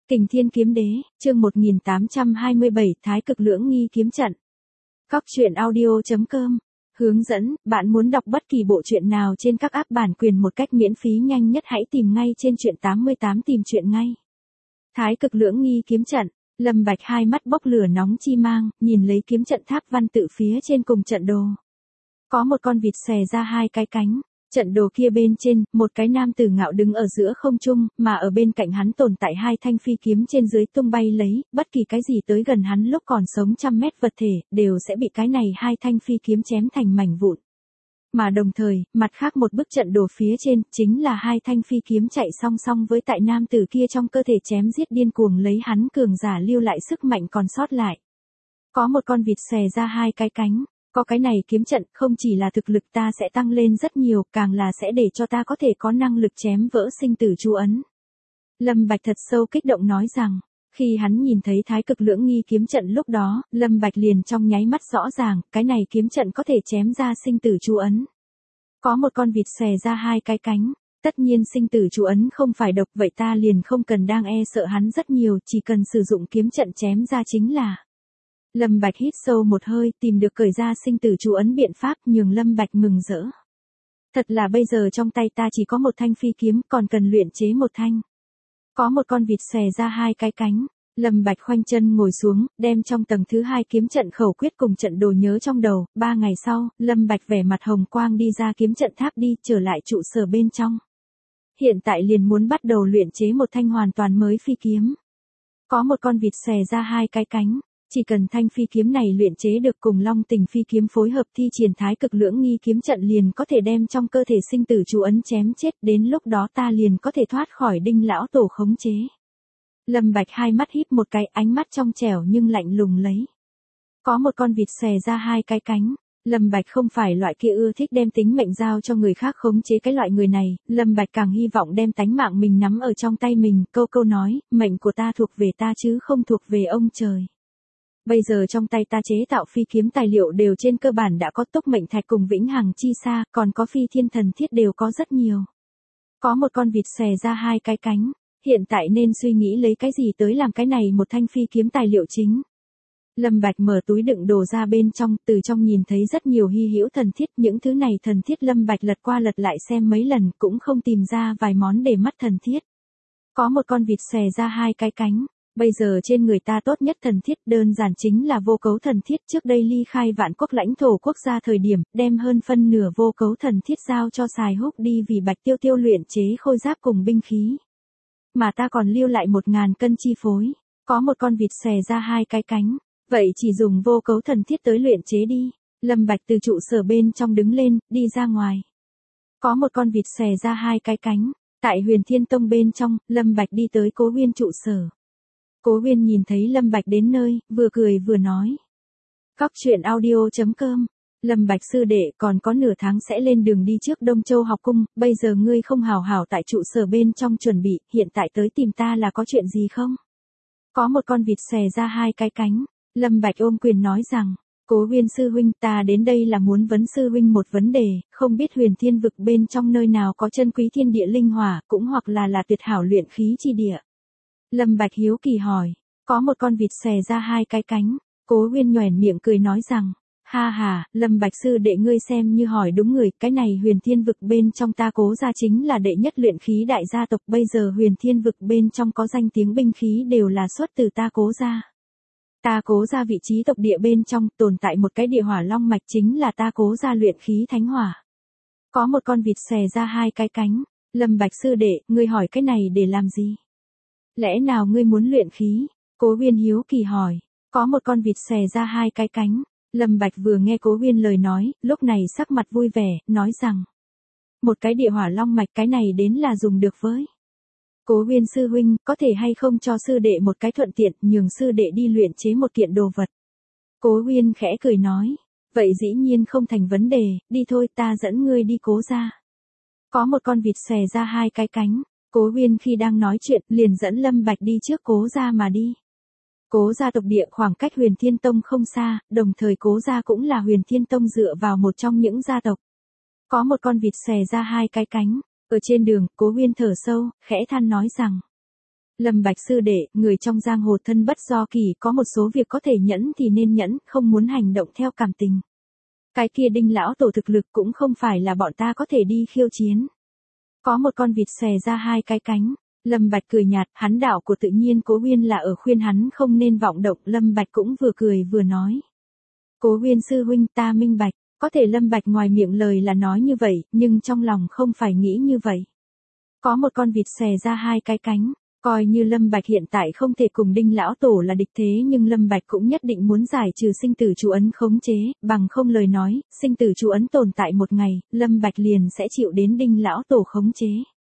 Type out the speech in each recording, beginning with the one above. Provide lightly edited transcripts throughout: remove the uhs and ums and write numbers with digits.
Kình Thiên Kiếm Đế, chương 1827, Thái Cực Lưỡng Nghi Kiếm Trận. Các truyện audio.com hướng dẫn, bạn muốn đọc bất kỳ bộ truyện nào trên các app bản quyền một cách miễn phí nhanh nhất hãy tìm ngay trên truyện 88 tìm truyện ngay. Thái Cực Lưỡng Nghi Kiếm Trận. Lâm Bạch hai mắt bốc lửa nóng chi mang, nhìn lấy kiếm trận tháp văn tự phía trên cùng trận đồ. Có một con vịt xòe ra hai cái cánh. Trận đồ kia bên trên, một cái nam tử ngạo đứng ở giữa không trung, mà ở bên cạnh hắn tồn tại hai thanh phi kiếm trên dưới tung bay lấy, bất kỳ cái gì tới gần hắn lúc còn sống trăm mét vật thể, đều sẽ bị cái này hai thanh phi kiếm chém thành mảnh vụn. Mà đồng thời, mặt khác một bức trận đồ phía trên, chính là hai thanh phi kiếm chạy song song với tại nam tử kia trong cơ thể chém giết điên cuồng lấy hắn cường giả lưu lại sức mạnh còn sót lại. Có một con vịt xòe ra hai cái cánh. Có cái này kiếm trận không chỉ là thực lực ta sẽ tăng lên rất nhiều, càng là sẽ để cho ta có thể có năng lực chém vỡ sinh tử chú ấn. Lâm Bạch thật sâu kích động nói rằng, khi hắn nhìn thấy Thái Cực Lưỡng Nghi Kiếm Trận lúc đó, Lâm Bạch liền trong nháy mắt rõ ràng, cái này kiếm trận có thể chém ra sinh tử chú ấn. Có một con vịt xòe ra hai cái cánh, tất nhiên sinh tử chú ấn không phải độc, vậy ta liền không cần đang e sợ hắn rất nhiều, chỉ cần sử dụng kiếm trận chém ra chính là. Lâm Bạch hít sâu một hơi, tìm được cởi ra sinh tử chú ấn biện pháp, nhường Lâm Bạch mừng rỡ. Thật là bây giờ trong tay ta chỉ có một thanh phi kiếm, còn cần luyện chế một thanh. Có một con vịt xòe ra hai cái cánh. Lâm Bạch khoanh chân ngồi xuống, đem trong tầng thứ hai kiếm trận khẩu quyết cùng trận đồ nhớ trong đầu. 3 ngày sau, Lâm Bạch vẻ mặt hồng quang đi ra kiếm trận tháp đi, trở lại trụ sở bên trong. Hiện tại liền muốn bắt đầu luyện chế một thanh hoàn toàn mới phi kiếm. Có một con vịt xòe ra hai cái cánh. Chỉ cần thanh phi kiếm này luyện chế được cùng Long Tình phi kiếm phối hợp thi triển Thái Cực Lưỡng Nghi Kiếm Trận liền có thể đem trong cơ thể sinh tử chú ấn chém chết, đến lúc đó ta liền có thể thoát khỏi Đinh lão tổ khống chế. Lâm Bạch hai mắt híp một cái, ánh mắt trong trẻo nhưng lạnh lùng lấy. Có một con vịt xòe ra hai cái cánh. Lâm Bạch không phải loại kia ưa thích đem tính mệnh giao cho người khác khống chế cái loại người này, Lâm Bạch càng hy vọng đem tánh mạng mình nắm ở trong tay mình, câu nói, mệnh của ta thuộc về ta chứ không thuộc về ông trời. Bây giờ trong tay ta chế tạo phi kiếm tài liệu đều trên cơ bản đã có túc mệnh thạch cùng vĩnh hằng chi sa, còn có phi thiên thần thiết đều có rất nhiều. Có một con vịt xòe ra hai cái cánh, hiện tại nên suy nghĩ lấy cái gì tới làm cái này một thanh phi kiếm tài liệu chính. Lâm Bạch mở túi đựng đồ ra bên trong, từ trong nhìn thấy rất nhiều hy hữu thần thiết, những thứ này thần thiết Lâm Bạch lật qua lật lại xem mấy lần cũng không tìm ra vài món để mắt thần thiết. Có một con vịt xòe ra hai cái cánh. Bây giờ trên người ta tốt nhất thần thiết đơn giản chính là vô cấu thần thiết, trước đây ly khai Vạn Quốc lãnh thổ quốc gia thời điểm, đem hơn phân nửa vô cấu thần thiết giao cho Sài Húc đi vì Bạch Tiêu Tiêu luyện chế khôi giáp cùng binh khí. Mà ta còn lưu lại 1000 cân chi phối, có một con vịt xòe ra hai cái cánh, vậy chỉ dùng vô cấu thần thiết tới luyện chế đi. Lâm Bạch từ trụ sở bên trong đứng lên, đi ra ngoài. Có một con vịt xòe ra hai cái cánh, tại Huyền Thiên Tông bên trong, Lâm Bạch đi tới Cố Huyên trụ sở. Cố Huyên nhìn thấy Lâm Bạch đến nơi, vừa cười vừa nói. Các truyện audio.com, Lâm Bạch sư đệ còn có nửa tháng sẽ lên đường đi trước Đông Châu học cung, bây giờ ngươi không hào hảo tại trụ sở bên trong chuẩn bị, hiện tại tới tìm ta là có chuyện gì không? Có một con vịt xòe ra hai cái cánh, Lâm Bạch ôm quyền nói rằng, Cố Huyên sư huynh ta đến đây là muốn vấn sư huynh một vấn đề, không biết Huyền Thiên vực bên trong nơi nào có chân quý thiên địa linh hỏa, cũng hoặc là tuyệt hảo luyện khí chi địa. Lâm Bạch hiếu kỳ hỏi, có một con vịt xòe ra hai cái cánh, Cố Huyên nhoẻn miệng cười nói rằng, ha ha, Lâm Bạch sư đệ ngươi xem như hỏi đúng người, cái này Huyền Thiên vực bên trong ta Cố gia chính là đệ nhất luyện khí đại gia tộc, bây giờ Huyền Thiên vực bên trong có danh tiếng binh khí đều là xuất từ ta Cố gia. Ta Cố gia vị trí tộc địa bên trong tồn tại một cái địa hỏa long mạch chính là ta Cố gia luyện khí thánh hỏa. Có một con vịt xòe ra hai cái cánh, Lâm Bạch sư đệ, ngươi hỏi cái này để làm gì? Lẽ nào ngươi muốn luyện khí? Cố Huyên hiếu kỳ hỏi. Có một con vịt xòe ra hai cái cánh. Lâm Bạch vừa nghe Cố Huyên lời nói, lúc này sắc mặt vui vẻ, nói rằng. Một cái địa hỏa long mạch cái này đến là dùng được với. Cố Huyên sư huynh, có thể hay không cho sư đệ một cái thuận tiện, nhường sư đệ đi luyện chế một kiện đồ vật. Cố Huyên khẽ cười nói. Vậy dĩ nhiên không thành vấn đề, đi thôi ta dẫn ngươi đi Cố gia. Có một con vịt xòe ra hai cái cánh. Cố Huyên khi đang nói chuyện, liền dẫn Lâm Bạch đi trước Cố gia mà đi. Cố gia tộc địa khoảng cách Huyền Thiên Tông không xa, đồng thời Cố gia cũng là Huyền Thiên Tông dựa vào một trong những gia tộc. Có một con vịt xòe ra hai cái cánh, ở trên đường, Cố Huyên thở sâu, khẽ than nói rằng. Lâm Bạch sư đệ, người trong giang hồ thân bất do kỳ, có một số việc có thể nhẫn thì nên nhẫn, không muốn hành động theo cảm tình. Cái kia Đinh lão tổ thực lực cũng không phải là bọn ta có thể đi khiêu chiến. Có một con vịt xòe ra hai cái cánh. Lâm Bạch cười nhạt, hắn đạo của tự nhiên Cố Huyên là ở khuyên hắn không nên vọng động, Lâm Bạch cũng vừa cười vừa nói. Cố Huyên sư huynh, ta minh bạch, có thể Lâm Bạch ngoài miệng lời là nói như vậy, nhưng trong lòng không phải nghĩ như vậy. Có một con vịt xòe ra hai cái cánh, coi như Lâm Bạch hiện tại không thể cùng Đinh lão tổ là địch thế, nhưng Lâm Bạch cũng nhất định muốn giải trừ sinh tử chú ấn khống chế, bằng không lời nói, sinh tử chú ấn tồn tại một ngày, Lâm Bạch liền sẽ chịu đến Đinh lão tổ khống chế.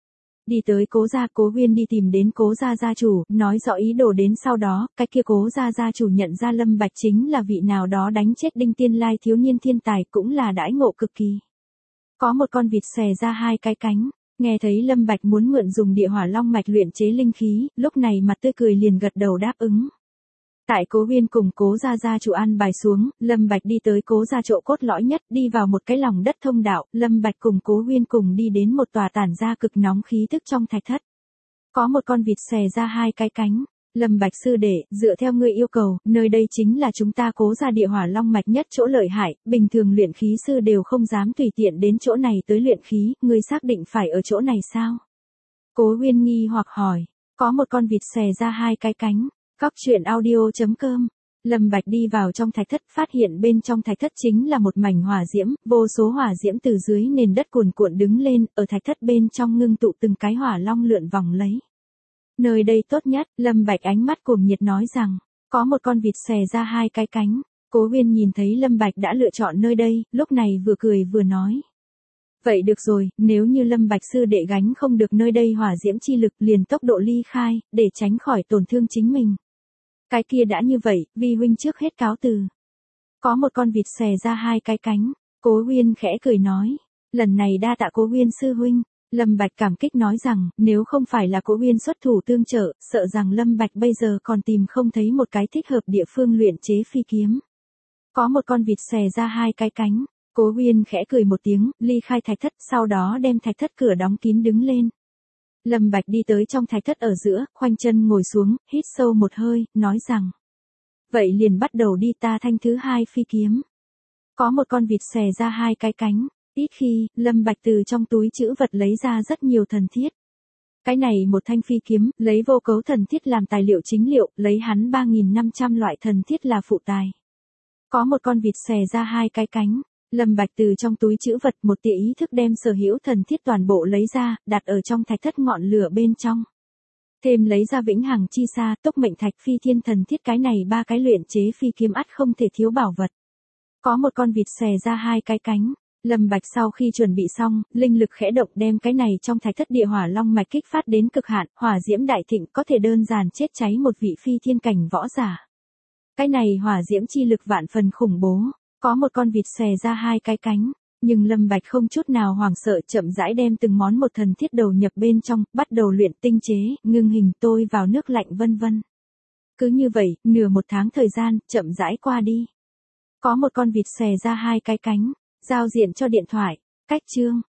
Đi tới Cố gia, Cố Huyên đi tìm đến Cố gia gia chủ, nói rõ ý đồ đến sau đó, cái kia Cố gia gia chủ nhận ra Lâm Bạch chính là vị nào đó đánh chết Đinh Tiên Lai thiếu niên thiên tài, cũng là đãi ngộ cực kỳ. Có một con vịt xòe ra hai cái cánh, nghe thấy Lâm Bạch muốn mượn dùng địa hỏa long mạch luyện chế linh khí, lúc này mặt tươi cười liền gật đầu đáp ứng. Tại Cố Huyên cùng Cố gia gia chủ an bài xuống, Lâm Bạch đi tới Cố gia chỗ cốt lõi nhất, đi vào một cái lòng đất thông đạo, Lâm Bạch cùng Cố Huyên cùng đi đến một tòa tản ra cực nóng khí tức trong thạch thất. Có một con vịt xòe ra hai cái cánh. Lâm Bạch sư đệ, dựa theo ngươi yêu cầu, nơi đây chính là chúng ta Cố gia địa hỏa long mạch nhất chỗ lợi hại, bình thường luyện khí sư đều không dám tùy tiện đến chỗ này tới luyện khí, ngươi xác định phải ở chỗ này sao? Cố Huyên nghi hoặc hỏi, có một con vịt xòe ra hai cái cánh. Góc truyện audio.com. Lâm Bạch đi vào trong thạch thất, phát hiện bên trong thạch thất chính là một mảnh hỏa diễm, vô số hỏa diễm từ dưới nền đất cuồn cuộn đứng lên, ở thạch thất bên trong ngưng tụ từng cái hỏa long lượn vòng lấy. Nơi đây tốt nhất, Lâm Bạch ánh mắt cuồng nhiệt nói rằng, có một con vịt xòe ra hai cái cánh. Cố Huyên nhìn thấy Lâm Bạch đã lựa chọn nơi đây, lúc này vừa cười vừa nói. Vậy được rồi, nếu như Lâm Bạch sư đệ gánh không được nơi đây hỏa diễm chi lực, liền tốc độ ly khai, để tránh khỏi tổn thương chính mình. Cái kia đã như vậy, vi huynh trước hết cáo từ. Có một con vịt xòe ra hai cái cánh, Cố Huyên khẽ cười nói, lần này đa tạ Cố Huyên sư huynh. Lâm Bạch cảm kích nói rằng, nếu không phải là Cố Huyên xuất thủ tương trợ, sợ rằng Lâm Bạch bây giờ còn tìm không thấy một cái thích hợp địa phương luyện chế phi kiếm. Có một con vịt xòe ra hai cái cánh, Cố Huyên khẽ cười một tiếng, ly khai thạch thất, sau đó đem thạch thất cửa đóng kín đứng lên. Lâm Bạch đi tới trong thạch thất ở giữa, khoanh chân ngồi xuống, hít sâu một hơi, nói rằng. Vậy liền bắt đầu đi, ta thanh thứ hai phi kiếm. Có một con vịt xòe ra hai cái cánh, ít khi, Lâm Bạch từ trong túi trữ vật lấy ra rất nhiều thần thiết. Cái này một thanh phi kiếm, lấy vô cấu thần thiết làm tài liệu chính liệu, lấy hắn 3.500 loại thần thiết là phụ tài. Có một con vịt xòe ra hai cái cánh. Lâm Bạch từ trong túi trữ vật một tia ý thức đem sở hữu thần thiết toàn bộ lấy ra, đặt ở trong thạch thất ngọn lửa bên trong. Thêm lấy ra vĩnh hằng chi sa, tốc mệnh thạch, phi thiên thần thiết, cái này ba cái luyện chế phi kiếm ắt không thể thiếu bảo vật. Có một con vịt xòe ra hai cái cánh. Lâm Bạch sau khi chuẩn bị xong, linh lực khẽ động đem cái này trong thạch thất địa hỏa long mạch kích phát đến cực hạn, hỏa diễm đại thịnh, có thể đơn giản chết cháy một vị phi thiên cảnh võ giả. Cái này hỏa diễm chi lực vạn phần khủng bố. Có một con vịt xòe ra hai cái cánh, nhưng Lâm Bạch không chút nào hoảng sợ, chậm rãi đem từng món một thần thiết đầu nhập bên trong, bắt đầu luyện tinh chế, ngưng hình, tôi vào nước lạnh vân vân. Cứ như vậy, nửa một tháng thời gian, chậm rãi qua đi. Có một con vịt xòe ra hai cái cánh, giao diện cho điện thoại, cách chương.